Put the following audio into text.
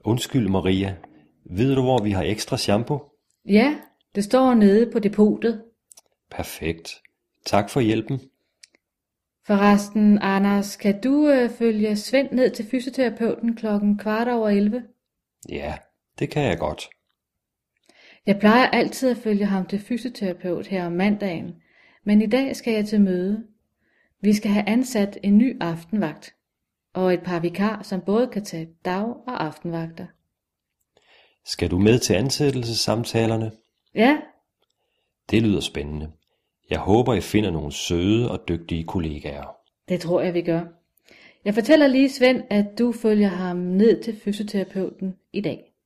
Undskyld Maria, ved du hvor vi har ekstra shampoo? Ja, det står nede på depotet. Perfekt. Tak for hjælpen. Forresten, Anders, kan du følge Svend ned til fysioterapeuten 11:15? Ja, det kan jeg godt. Jeg plejer altid at følge ham til fysioterapeut her om mandagen, men i dag skal jeg til møde. Vi skal have ansat en ny aftenvagt, og et par vikar, som både kan tage dag- og aftenvagter. Skal du med til ansættelsessamtalerne? Ja, Det lyder spændende. Jeg håber, I finder nogle søde og dygtige kollegaer. det tror jeg, vi gør. Jeg fortæller lige Svend, at du følger ham ned til fysioterapeuten i dag.